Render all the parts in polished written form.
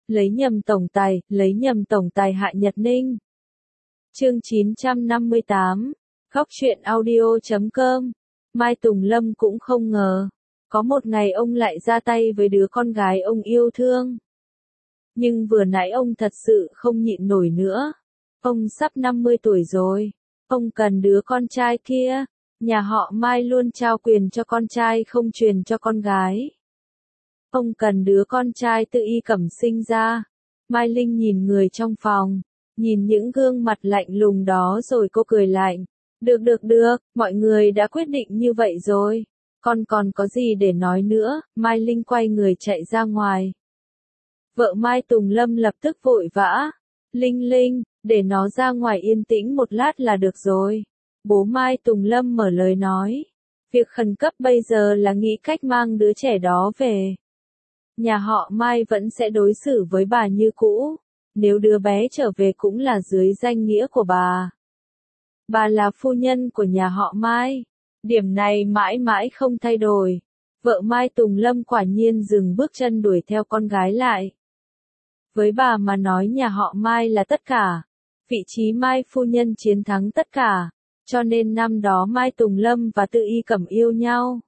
lấy nhầm tổng tài Hạ Nhật Ninh. Chương 958, Khóc Chuyện Audio.com. Mai Tùng Lâm cũng không ngờ, có một ngày ông lại ra tay với đứa con gái ông yêu thương. Nhưng vừa nãy ông thật sự không nhịn nổi nữa. Ông sắp 50 tuổi rồi, ông cần đứa con trai kia. Nhà họ Mai luôn trao quyền cho con trai không truyền cho con gái. Ông cần đứa con trai tự y cẩm sinh ra. Mai Linh nhìn người trong phòng, nhìn những gương mặt lạnh lùng đó rồi cô cười lạnh. Được, mọi người đã quyết định như vậy rồi. Con còn có gì để nói nữa. Mai Linh quay người chạy ra ngoài. Vợ Mai Tùng Lâm lập tức vội vã. Linh, để nó ra ngoài yên tĩnh một lát là được rồi. Bố Mai Tùng Lâm mở lời nói. Việc khẩn cấp bây giờ là nghĩ cách mang đứa trẻ đó về. Nhà họ Mai vẫn sẽ đối xử với bà như cũ. Nếu đứa bé trở về cũng là dưới danh nghĩa của bà. Bà là phu nhân của nhà họ Mai. Điểm này mãi mãi không thay đổi. Vợ Mai Tùng Lâm quả nhiên dừng bước chân đuổi theo con gái lại. Với bà mà nói nhà họ Mai là tất cả. Vị trí Mai phu nhân chiến thắng tất cả. Cho nên năm đó Mai Tùng Lâm và Tự Y Cẩm yêu nhau.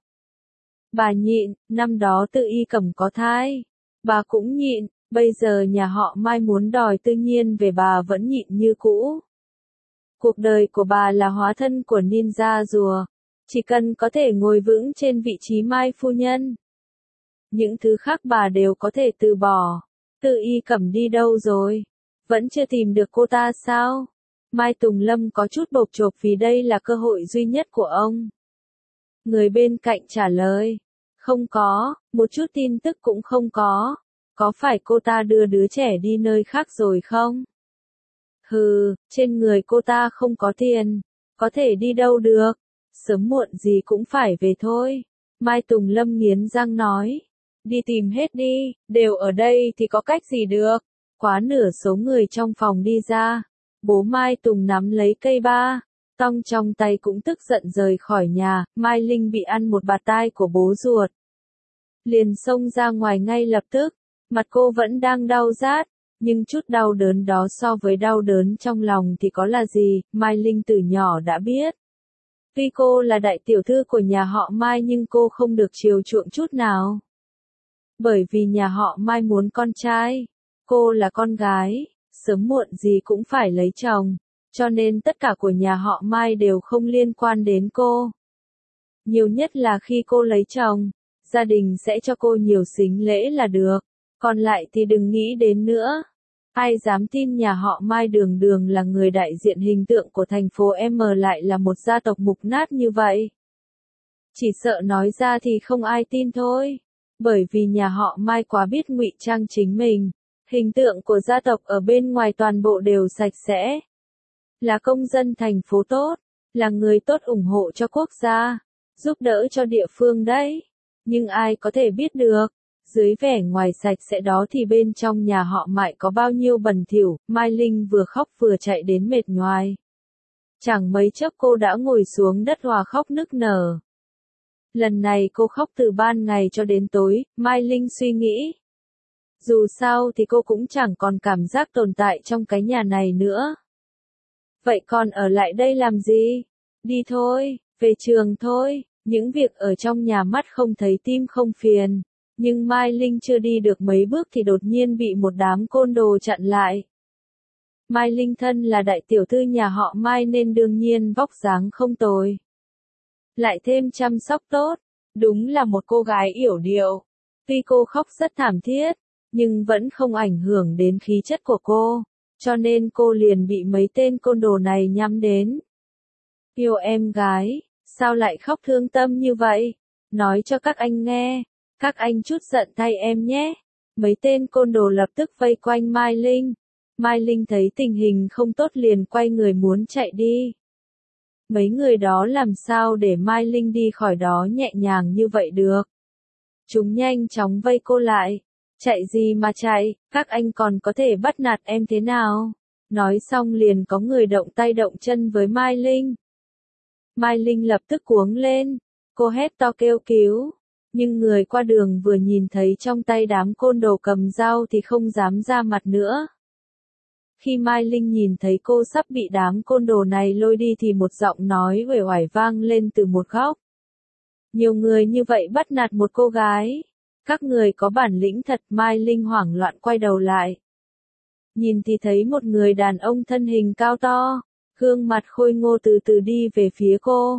Bà nhịn, năm đó Tự Y Cẩm có thai. Bà cũng nhịn, bây giờ nhà họ Mai muốn đòi Tự Nhiên về bà vẫn nhịn như cũ. Cuộc đời của bà là hóa thân của ninja rùa. Chỉ cần có thể ngồi vững trên vị trí Mai phu nhân. Những thứ khác bà đều có thể từ bỏ. Tự Y Cẩm đi đâu rồi? Vẫn chưa tìm được cô ta sao? Mai Tùng Lâm có chút bộp chộp vì đây là cơ hội duy nhất của ông. Người bên cạnh trả lời. Không có, một chút tin tức cũng không có. Có phải cô ta đưa đứa trẻ đi nơi khác rồi không? Hừ, trên người cô ta không có tiền. Có thể đi đâu được. Sớm muộn gì cũng phải về thôi. Mai Tùng Lâm nghiến răng nói. Đi tìm hết đi, đều ở đây thì có cách gì được. Quá nửa số người trong phòng đi ra. Bố Mai Tùng nắm lấy cây ba. Tong trong tay cũng tức giận rời khỏi nhà. Mai Linh bị ăn một bạt tai của bố ruột. Liền xông ra ngoài ngay lập tức. Mặt cô vẫn đang đau rát. Nhưng chút đau đớn đó so với đau đớn trong lòng thì có là gì, Mai Linh từ nhỏ đã biết. Tuy cô là đại tiểu thư của nhà họ Mai nhưng cô không được chiều chuộng chút nào. Bởi vì nhà họ Mai muốn con trai. Cô là con gái, sớm muộn gì cũng phải lấy chồng. Cho nên tất cả của nhà họ Mai đều không liên quan đến cô. Nhiều nhất là khi cô lấy chồng, gia đình sẽ cho cô nhiều sính lễ là được. Còn lại thì đừng nghĩ đến nữa. Ai dám tin nhà họ Mai đường đường là người đại diện hình tượng của thành phố M lại là một gia tộc mục nát như vậy. Chỉ sợ nói ra thì không ai tin thôi. Bởi vì nhà họ Mai quá biết ngụy trang chính mình. Hình tượng của gia tộc ở bên ngoài toàn bộ đều sạch sẽ. Là công dân thành phố tốt. Là người tốt ủng hộ cho quốc gia. Giúp đỡ cho địa phương đấy. Nhưng ai có thể biết được. Dưới vẻ ngoài sạch sẽ đó thì bên trong nhà họ Mai có bao nhiêu bẩn thỉu. Mai Linh vừa khóc vừa chạy đến mệt nhoài. Chẳng mấy chốc cô đã ngồi xuống đất hòa khóc nức nở. Lần này cô khóc từ ban ngày cho đến tối, Mai Linh suy nghĩ. Dù sao thì cô cũng chẳng còn cảm giác tồn tại trong cái nhà này nữa. Vậy còn ở lại đây làm gì? Đi thôi, về trường thôi, những việc ở trong nhà mắt không thấy tim không phiền. Nhưng Mai Linh chưa đi được mấy bước thì đột nhiên bị một đám côn đồ chặn lại. Mai Linh thân là đại tiểu thư nhà họ Mai nên đương nhiên vóc dáng không tồi. Lại thêm chăm sóc tốt, đúng là một cô gái yểu điệu. Tuy cô khóc rất thảm thiết, nhưng vẫn không ảnh hưởng đến khí chất của cô, cho nên cô liền bị mấy tên côn đồ này nhắm đến. Yêu em gái, sao lại khóc thương tâm như vậy? Nói cho các anh nghe, các anh chút giận thay em nhé. Mấy tên côn đồ lập tức vây quanh Mai Linh. Mai Linh thấy tình hình không tốt liền quay người muốn chạy đi. Mấy người đó làm sao để Mai Linh đi khỏi đó nhẹ nhàng như vậy được. Chúng nhanh chóng vây cô lại. Chạy gì mà chạy, các anh còn có thể bắt nạt em thế nào? Nói xong liền có người động tay động chân với Mai Linh. Mai Linh lập tức cuống lên. Cô hét to kêu cứu. Nhưng người qua đường vừa nhìn thấy trong tay đám côn đồ cầm dao thì không dám ra mặt nữa. Khi Mai Linh nhìn thấy cô sắp bị đám côn đồ này lôi đi thì một giọng nói uể oải vang lên từ một góc. Nhiều người như vậy bắt nạt một cô gái. Các người có bản lĩnh thật. Mai Linh hoảng loạn quay đầu lại. Nhìn thì thấy một người đàn ông thân hình cao to, gương mặt khôi ngô từ từ đi về phía cô.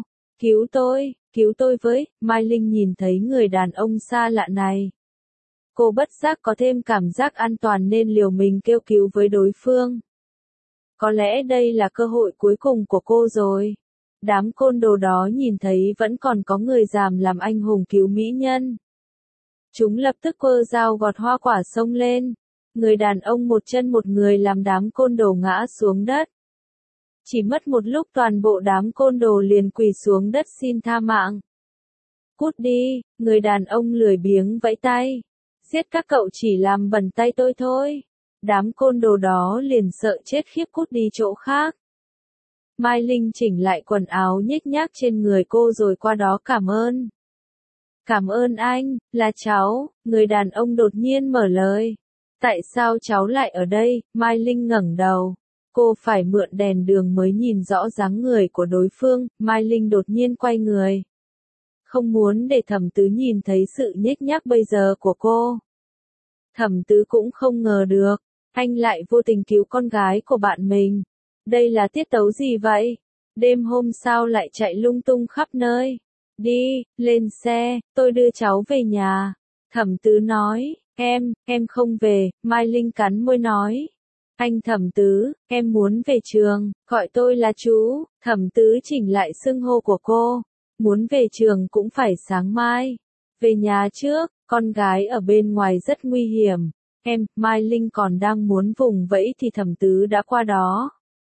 Cứu tôi với. Mai Linh nhìn thấy người đàn ông xa lạ này. Cô bất giác có thêm cảm giác an toàn nên liều mình kêu cứu với đối phương. Có lẽ đây là cơ hội cuối cùng của cô rồi. Đám côn đồ đó nhìn thấy vẫn còn có người dám làm anh hùng cứu mỹ nhân. Chúng lập tức quơ dao gọt hoa quả xông lên. Người đàn ông một chân một người làm đám côn đồ ngã xuống đất. Chỉ mất một lúc toàn bộ đám côn đồ liền quỳ xuống đất xin tha mạng. Cút đi, người đàn ông lười biếng vẫy tay. Giết các cậu chỉ làm bẩn tay tôi thôi. Đám côn đồ đó liền sợ chết khiếp cút đi chỗ khác. Mai Linh chỉnh lại quần áo nhếch nhác trên người cô rồi qua đó cảm ơn. Cảm ơn anh, là cháu. Người đàn ông đột nhiên mở lời. Tại sao cháu lại ở đây? Mai Linh ngẩng đầu. Cô phải mượn đèn đường mới nhìn rõ dáng người của đối phương. Mai Linh đột nhiên quay người. Không muốn để Thẩm Tứ nhìn thấy sự nhếch nhác bây giờ của cô. Thẩm Tứ cũng không ngờ được, anh lại vô tình cứu con gái của bạn mình. Đây là tiết tấu gì vậy? Đêm hôm sao lại chạy lung tung khắp nơi? Đi, lên xe, tôi đưa cháu về nhà. Thẩm Tứ nói, em không về. Mai Linh cắn môi nói. Anh Thẩm Tứ, em muốn về trường, gọi tôi là chú. Thẩm Tứ chỉnh lại xưng hô của cô. Muốn về trường cũng phải sáng mai. Về nhà trước, con gái ở bên ngoài rất nguy hiểm. Mai Linh còn đang muốn vùng vẫy thì Thẩm Tứ đã qua đó.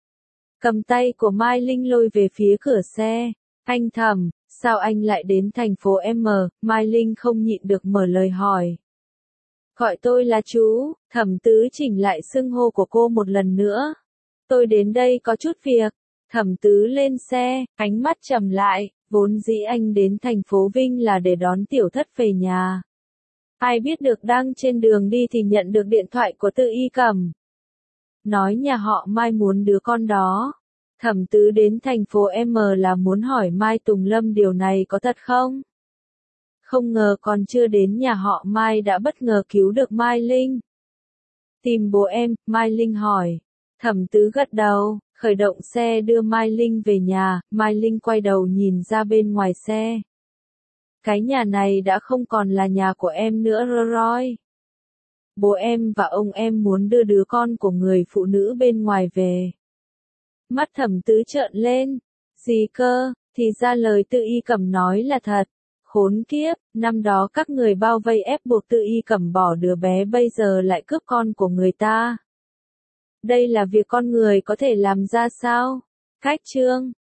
Cầm tay của Mai Linh lôi về phía cửa xe. Anh Thẩm, sao anh lại đến thành phố M? Mai Linh không nhịn được mở lời hỏi. Gọi tôi là chú. Thẩm Tứ chỉnh lại xưng hô của cô một lần nữa. Tôi đến đây có chút việc. Thẩm Tứ lên xe, ánh mắt trầm lại. Vốn dĩ anh đến thành phố Vinh là để đón tiểu thất về nhà. Ai biết được đang trên đường đi thì nhận được điện thoại của Tự Y Cẩm. Nói nhà họ Mai muốn đứa con đó. Thẩm Tứ đến thành phố M là muốn hỏi Mai Tùng Lâm điều này có thật không? Không ngờ còn chưa đến nhà họ Mai đã bất ngờ cứu được Mai Linh. Tìm bố em, Mai Linh hỏi. Thẩm Tứ gật đầu, khởi động xe đưa Mai Linh về nhà. Mai Linh quay đầu nhìn ra bên ngoài xe. Cái nhà này đã không còn là nhà của em nữa rồi. Bố em và ông em muốn đưa đứa con của người phụ nữ bên ngoài về. Mắt Thẩm Tứ trợn lên. Gì cơ? Thì ra lời Tự Y Cẩm nói là thật. Khốn kiếp, năm đó các người bao vây ép buộc Tự Y Cẩm bỏ đứa bé bây giờ lại cướp con của người ta. Đây là việc con người có thể làm ra sao? Cách chương